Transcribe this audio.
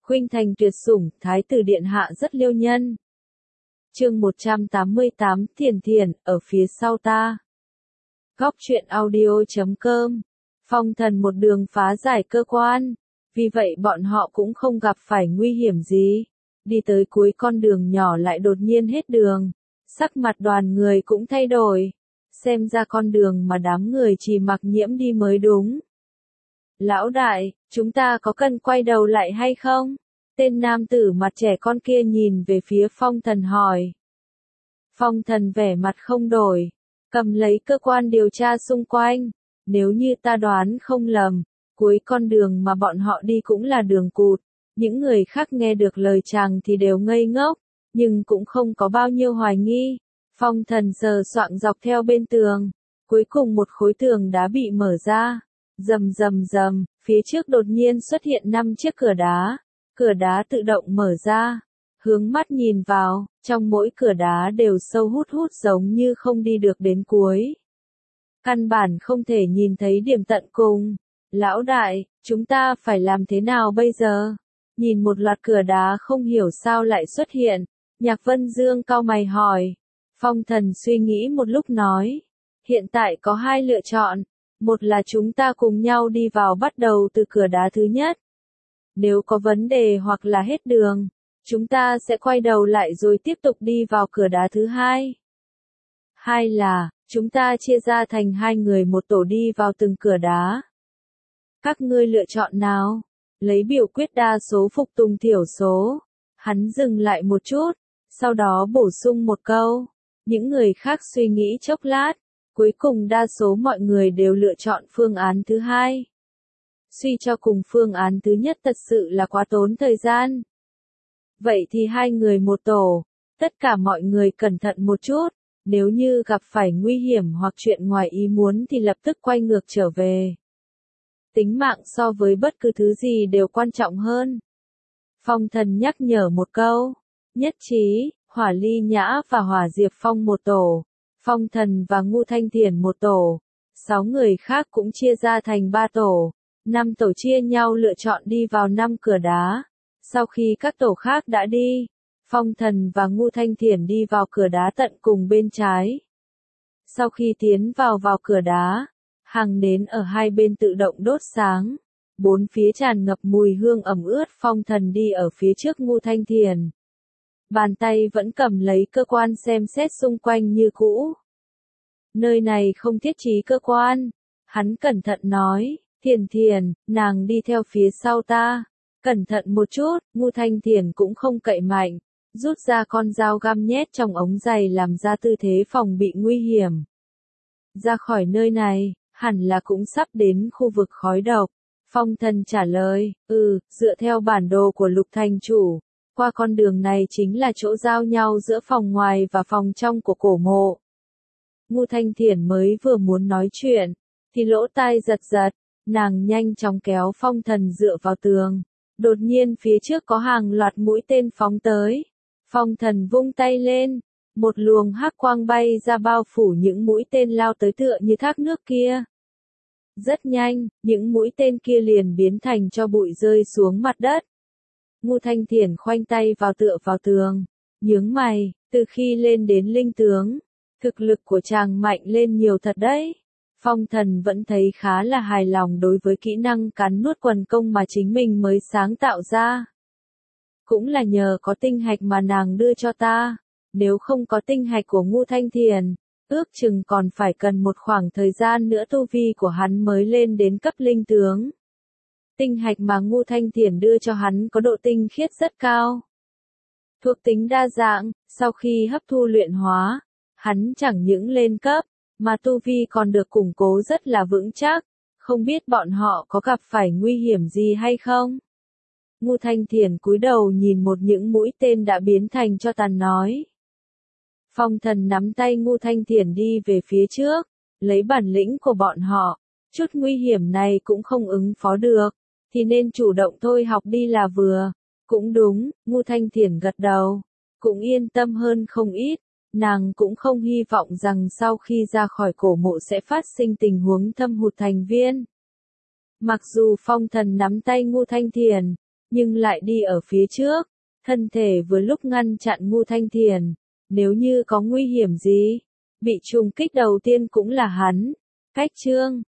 Khuynh thành tuyệt sủng, thái tử điện hạ rất liêu nhân. Chương 188, Thiền Thiền, ở phía sau ta. Góc truyện audio.com. Phong thần một đường phá giải cơ quan, vì vậy bọn họ cũng không gặp phải nguy hiểm gì. Đi tới cuối con đường nhỏ lại đột nhiên hết đường, sắc mặt đoàn người cũng thay đổi, xem ra con đường mà đám người chỉ mặc nhiễm đi mới đúng. Lão đại, chúng ta có cần quay đầu lại hay không? Tên nam tử mặt trẻ con kia nhìn về phía phong thần hỏi. Phong thần vẻ mặt không đổi, cầm lấy cơ quan điều tra xung quanh. Nếu như ta đoán không lầm, cuối con đường mà bọn họ đi cũng là đường cụt. Những người khác nghe được lời chàng thì đều ngây ngốc, nhưng cũng không có bao nhiêu hoài nghi. Phong thần sờ soạng dọc theo bên tường, cuối cùng một khối tường đá bị mở ra. Rầm rầm rầm, phía trước đột nhiên xuất hiện 5 chiếc cửa đá tự động mở ra. Hướng mắt nhìn vào, trong mỗi cửa đá đều sâu hút hút giống như không đi được đến cuối. Căn bản không thể nhìn thấy điểm tận cùng. Lão đại, chúng ta phải làm thế nào bây giờ? Nhìn một loạt cửa đá không hiểu sao lại xuất hiện, Nhạc Vân Dương cau mày hỏi. Phong thần suy nghĩ một lúc nói, hiện tại có 2 lựa chọn, một là chúng ta cùng nhau đi vào bắt đầu từ cửa đá thứ nhất. Nếu có vấn đề hoặc là hết đường, chúng ta sẽ quay đầu lại rồi tiếp tục đi vào cửa đá thứ hai. Hai là, chúng ta chia ra thành 2 người một tổ đi vào từng cửa đá. Các ngươi lựa chọn nào? Lấy biểu quyết đa số phục tùng thiểu số. Hắn dừng lại một chút, sau đó bổ sung một câu. Những người khác suy nghĩ chốc lát, cuối cùng đa số mọi người đều lựa chọn phương án thứ hai. Suy cho cùng phương án thứ nhất thật sự là quá tốn thời gian. Vậy thì 2 người một tổ, tất cả mọi người cẩn thận một chút, nếu như gặp phải nguy hiểm hoặc chuyện ngoài ý muốn thì lập tức quay ngược trở về. Tính mạng so với bất cứ thứ gì đều quan trọng hơn. Phong thần nhắc nhở một câu, nhất trí, Hỏa Ly Nhã và Hỏa Diệp Phong một tổ, Phong thần và Ngưu Thanh Thiền một tổ, 6 người khác cũng chia ra thành 3 tổ, 5 tổ chia nhau lựa chọn đi vào 5 cửa đá. Sau khi các tổ khác đã đi, Phong thần và Ngưu Thanh Thiền đi vào cửa đá tận cùng bên trái. Sau khi tiến vào cửa đá, hàng nến ở hai bên tự động đốt sáng, 4 phía tràn ngập mùi hương ẩm ướt. Phong thần đi ở phía trước Ngưu Thanh Thiền, bàn tay vẫn cầm lấy cơ quan xem xét xung quanh như cũ. Nơi này không thiết trí cơ quan, hắn cẩn thận nói, Thiền Thiền, nàng đi theo phía sau ta, cẩn thận một chút. Ngưu Thanh Thiền cũng không cậy mạnh, rút ra con dao găm nhét trong ống giày làm ra tư thế phòng bị nguy hiểm. Ra khỏi nơi này, hẳn là cũng sắp đến khu vực khói độc. Phong thần trả lời, dựa theo bản đồ của Lục Thành Chủ, qua con đường này chính là chỗ giao nhau giữa phòng ngoài và phòng trong của cổ mộ. Ngưu Thanh Thiền mới vừa muốn nói chuyện, thì lỗ tai giật giật, nàng nhanh chóng kéo phong thần dựa vào tường. Đột nhiên phía trước có hàng loạt mũi tên phóng tới. Phong thần vung tay lên, một luồng hắc quang bay ra bao phủ những mũi tên lao tới tựa như thác nước kia. Rất nhanh, những mũi tên kia liền biến thành tro bụi rơi xuống mặt đất. Ngưu Thanh Thiền khoanh tay vào tựa vào tường, nhướng mày, từ khi lên đến linh tướng, thực lực của chàng mạnh lên nhiều thật đấy. Phong thần vẫn thấy khá là hài lòng đối với kỹ năng cắn nuốt quần công mà chính mình mới sáng tạo ra. Cũng là nhờ có tinh hạch mà nàng đưa cho ta, nếu không có tinh hạch của Ngưu Thanh Thiền, ước chừng còn phải cần một khoảng thời gian nữa tu vi của hắn mới lên đến cấp linh tướng. Tinh hạch mà Ngưu Thanh Thiền đưa cho hắn có độ tinh khiết rất cao. Thuộc tính đa dạng, sau khi hấp thu luyện hóa, hắn chẳng những lên cấp, mà tu vi còn được củng cố rất là vững chắc, không biết bọn họ có gặp phải nguy hiểm gì hay không? Ngưu Thanh Thiền cúi đầu nhìn một những mũi tên đã biến thành tro tàn nói. Phong thần nắm tay Ngưu Thanh Thiền đi về phía trước, lấy bản lĩnh của bọn họ, chút nguy hiểm này cũng không ứng phó được, thì nên chủ động thôi học đi là vừa. Cũng đúng, Ngưu Thanh Thiền gật đầu, cũng yên tâm hơn không ít. Nàng cũng không hy vọng rằng sau khi ra khỏi cổ mộ sẽ phát sinh tình huống thâm hụt thành viên. Mặc dù phong thần nắm tay Ngưu Thanh Thiền, nhưng lại đi ở phía trước, thân thể vừa lúc ngăn chặn Ngu Thanh Thiền, nếu như có nguy hiểm gì, bị trùng kích đầu tiên cũng là hắn. Cách Trương